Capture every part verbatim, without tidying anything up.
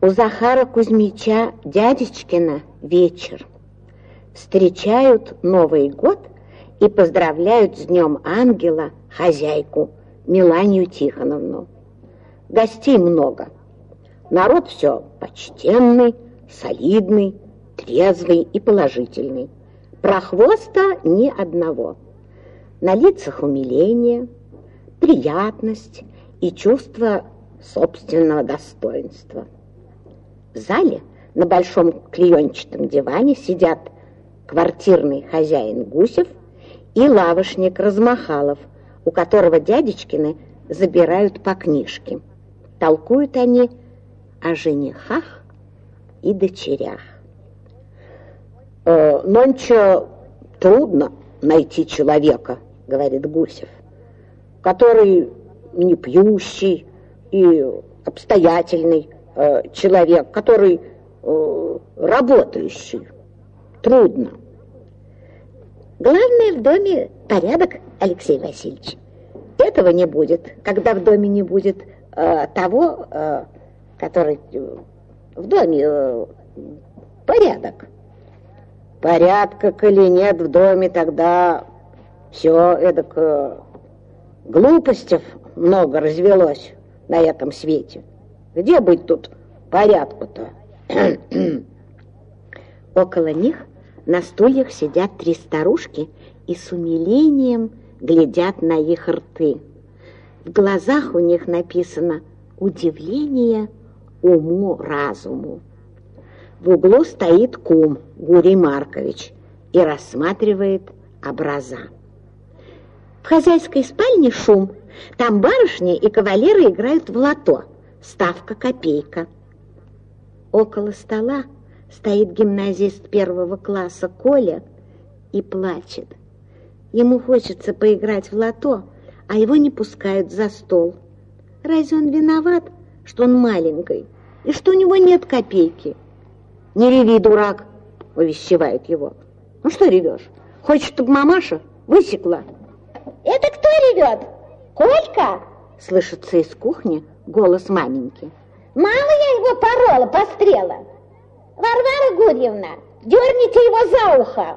У Захара Кузьмича Дядечкина вечер. Встречают Новый год и поздравляют с Днем Ангела хозяйку Меланию Тихоновну. Гостей много. Народ все почтенный, солидный, трезвый и положительный. Прохвоста ни одного. На лицах умиление, приятность и чувство собственного достоинства. В зале на большом клеенчатом диване сидят квартирный хозяин Гусев и лавочник Размахалов, у которого Дядечкины забирают по книжке. Толкуют они о женихах и дочерях. «Э, «Нонче трудно найти человека, — говорит Гусев, — который не пьющий и обстоятельный э, человек, который э, работающий. Трудно. Главное в доме порядок, Алексей Васильевич. Этого не будет, когда в доме не будет э, того, э, который э, в доме э, порядок. Порядка, коли нет в доме, тогда все эдак э, глупостей много развелось на этом свете. Где быть тут порядку-то?» Около них на стульях сидят три старушки и с умилением глядят на их рты. В глазах у них написано удивление уму-разуму. В углу стоит кум Гурий Маркович и рассматривает образа. В хозяйской спальне шум. Там барышни и кавалеры играют в лото. Ставка копейка. Около стола стоит гимназист первого класса Коля и плачет. Ему хочется поиграть в лото, а его не пускают за стол. Разве он виноват, что он маленький и что у него нет копейки? «Не реви, дурак!» — увещевает его. «Ну что ревешь? Хочешь, чтобы мамаша высекла?» «Это кто ревет? Колька?» — слышится из кухни голос маменьки. «Мало я его порола, пострела! Варвара Гурьевна, дерните его за ухо!»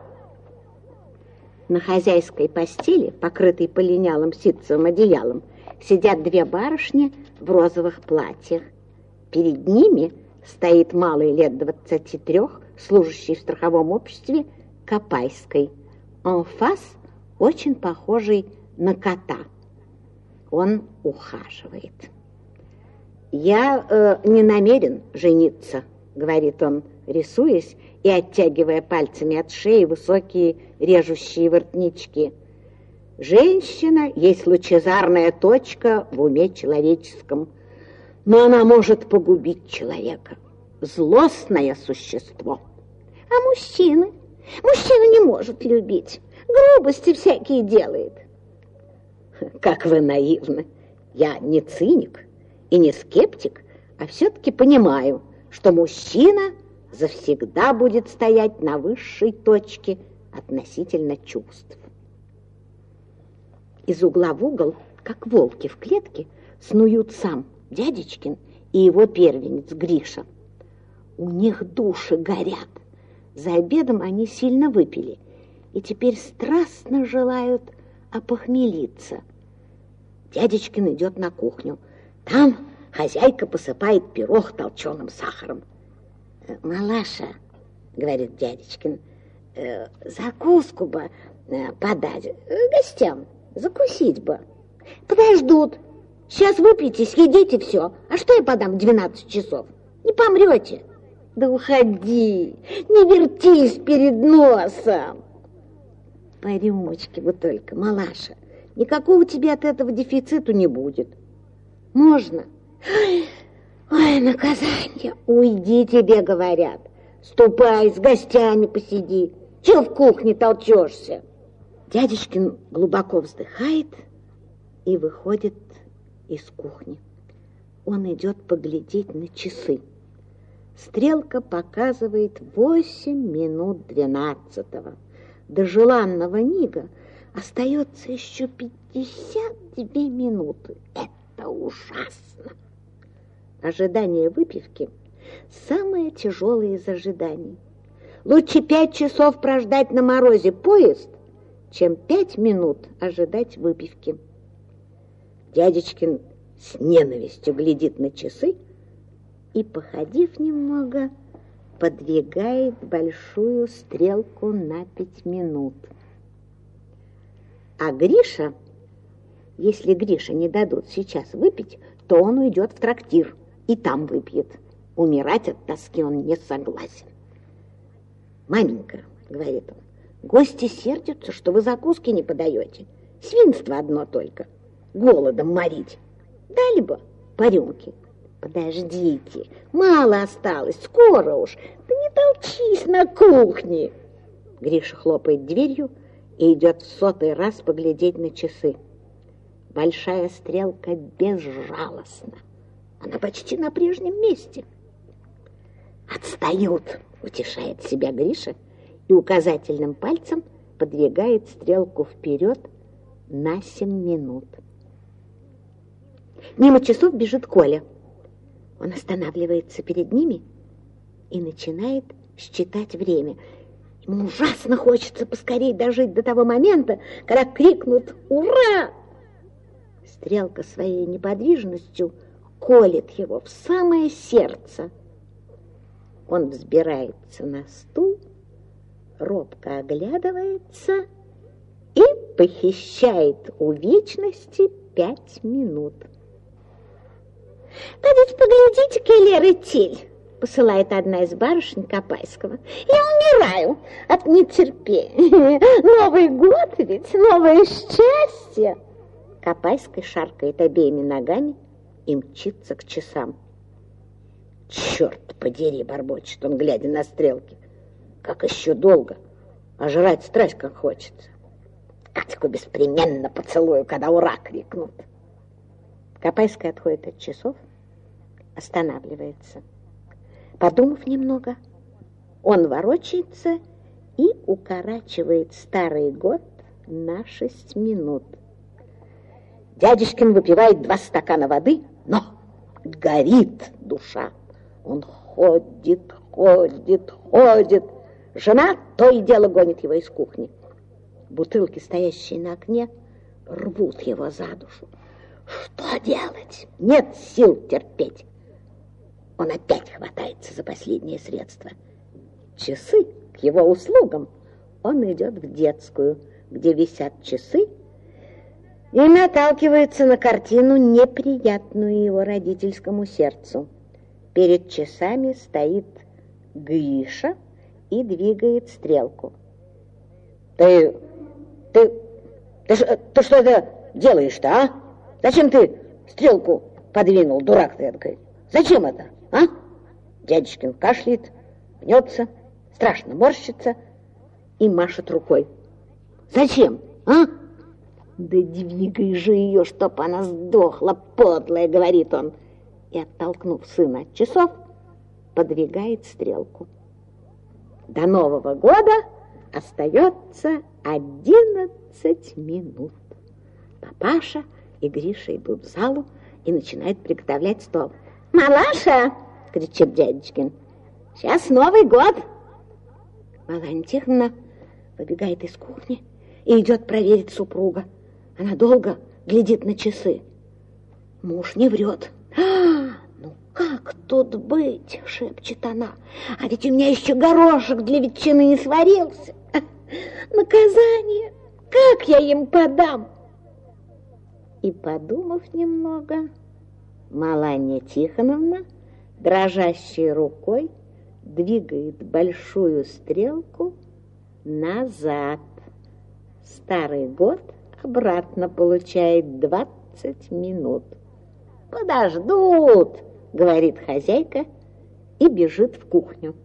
На хозяйской постели, покрытой полинялым ситцевым одеялом, сидят две барышни в розовых платьях. Перед ними стоит малый лет двадцати трех, служащий в страховом обществе Копайской. Анфас очень похожий на кота. Он ухаживает. «Я э, не намерен жениться», — говорит он, рисуясь и оттягивая пальцами от шеи высокие режущие воротнички. «Женщина есть лучезарная точка в уме человеческом, но она может погубить человека. Злостное существо». «А мужчины? Мужчина не может любить. Грубости всякие делает». «Как вы наивны! Я не циник и не скептик, а все-таки понимаю, что мужчина завсегда будет стоять на высшей точке относительно чувств». Из угла в угол, как волки в клетке, снуют сам Дядечкин и его первенец Гриша. У них души горят. За обедом они сильно выпили и теперь страстно желают опохмелиться. Дядечкин идет на кухню. Там хозяйка посыпает пирог толченым сахаром. «Малаша, — говорит Дядечкин, э, — закуску бы э, подать э, гостям, закусить бы». «Подождут. Сейчас выпьете, съедите все. А что я подам в двенадцать часов? Не помрете». «Да уходи, не вертись перед носом». «По рюмочке вы только, малаша. Никакого тебе от этого дефициту не будет. Можно?» «Ой, ой, наказание! Уйди, тебе говорят. Ступай, с гостями посиди. Чего в кухне толчешься?» Дядечкин глубоко вздыхает и выходит из кухни. Он идет поглядеть на часы. Стрелка показывает восемь минут двенадцатого. До желанного мига остается еще пятьдесят две минуты. Это ужасно. Ожидание выпивки самое тяжелое из ожиданий. Лучше пять часов прождать на морозе поезд, чем пять минут ожидать выпивки. Дядечкин с ненавистью глядит на часы и, походив немного, подвигает большую стрелку на пять минут. А Гриша, если Грише не дадут сейчас выпить, то он уйдет в трактир и там выпьет. Умирать от тоски он не согласен. «Маменька, — говорит он, — гости сердятся, что вы закуски не подаете. Свинство одно только. Голодом морить. Дали бы по рюмке». «Подождите, мало осталось, скоро уж. Да не толчись на кухне!» Гриша хлопает дверью и идет в сотый раз поглядеть на часы. Большая стрелка безжалостна. Она почти на прежнем месте. «Отстают!» — утешает себя Гриша и указательным пальцем подвигает стрелку вперед на семь минут. Мимо часов бежит Коля. Он останавливается перед ними и начинает считать время. Ему ужасно хочется поскорее дожить до того момента, когда крикнут «Ура!». Стрелка своей неподвижностью колет его в самое сердце. Он взбирается на стул, робко оглядывается и похищает у вечности пять минут. «Подите поглядите, Келлер и Тиль», — посылает одна из барышень Копайского. «Я умираю от нетерпения. Новый год ведь, новое счастье». Копайский шаркает обеими ногами и мчится к часам. «Черт подери!» — бормочет он, глядя на стрелки. «Как еще долго? А жрать страсть как хочется. Катьку беспременно поцелую, когда ура крикнут». Копайский отходит от часов, останавливается. Подумав немного, он ворочается и укорачивает старый год на шесть минут. Дядюшкин выпивает два стакана воды, но горит душа. Он ходит, ходит, ходит. Жена то и дело гонит его из кухни. Бутылки, стоящие на окне, рвут его за душу. Что делать? Нет сил терпеть. Он опять хватается за последнее средство. Часы к его услугам. Он идет в детскую, где висят часы, и наталкивается на картину, неприятную его родительскому сердцу. Перед часами стоит Гриша и двигает стрелку. Ты, ты, ты, ты что это делаешь-то, а? Зачем ты стрелку подвинул, дурак ты эдакой? Зачем это, а? Дядюшкин кашляет, мнется, страшно морщится и машет рукой. Зачем, а? Да двигай же ее, чтоб она сдохла, подлая, говорит он. И, оттолкнув сына от часов, подвигает стрелку. До Нового года остается одиннадцать минут. Папаша и Гриша идут в залу и начинают приготовлять стол. «Малаша!» — кричит дядюшкин. «Сейчас Новый год!» Маланья Тихоновна выбегает из кухни и идет проверить супруга. Она долго глядит на часы. Муж не врет. «А, ну как тут быть?» — шепчет она. «А ведь у меня еще горошек для ветчины не сварился. Наказание! Как я им подам?» И, подумав немного, Маланья Тихоновна дрожащей рукой двигает большую стрелку назад. Старый год обратно получает двадцать минут. «Подождут», — говорит хозяйка и бежит в кухню.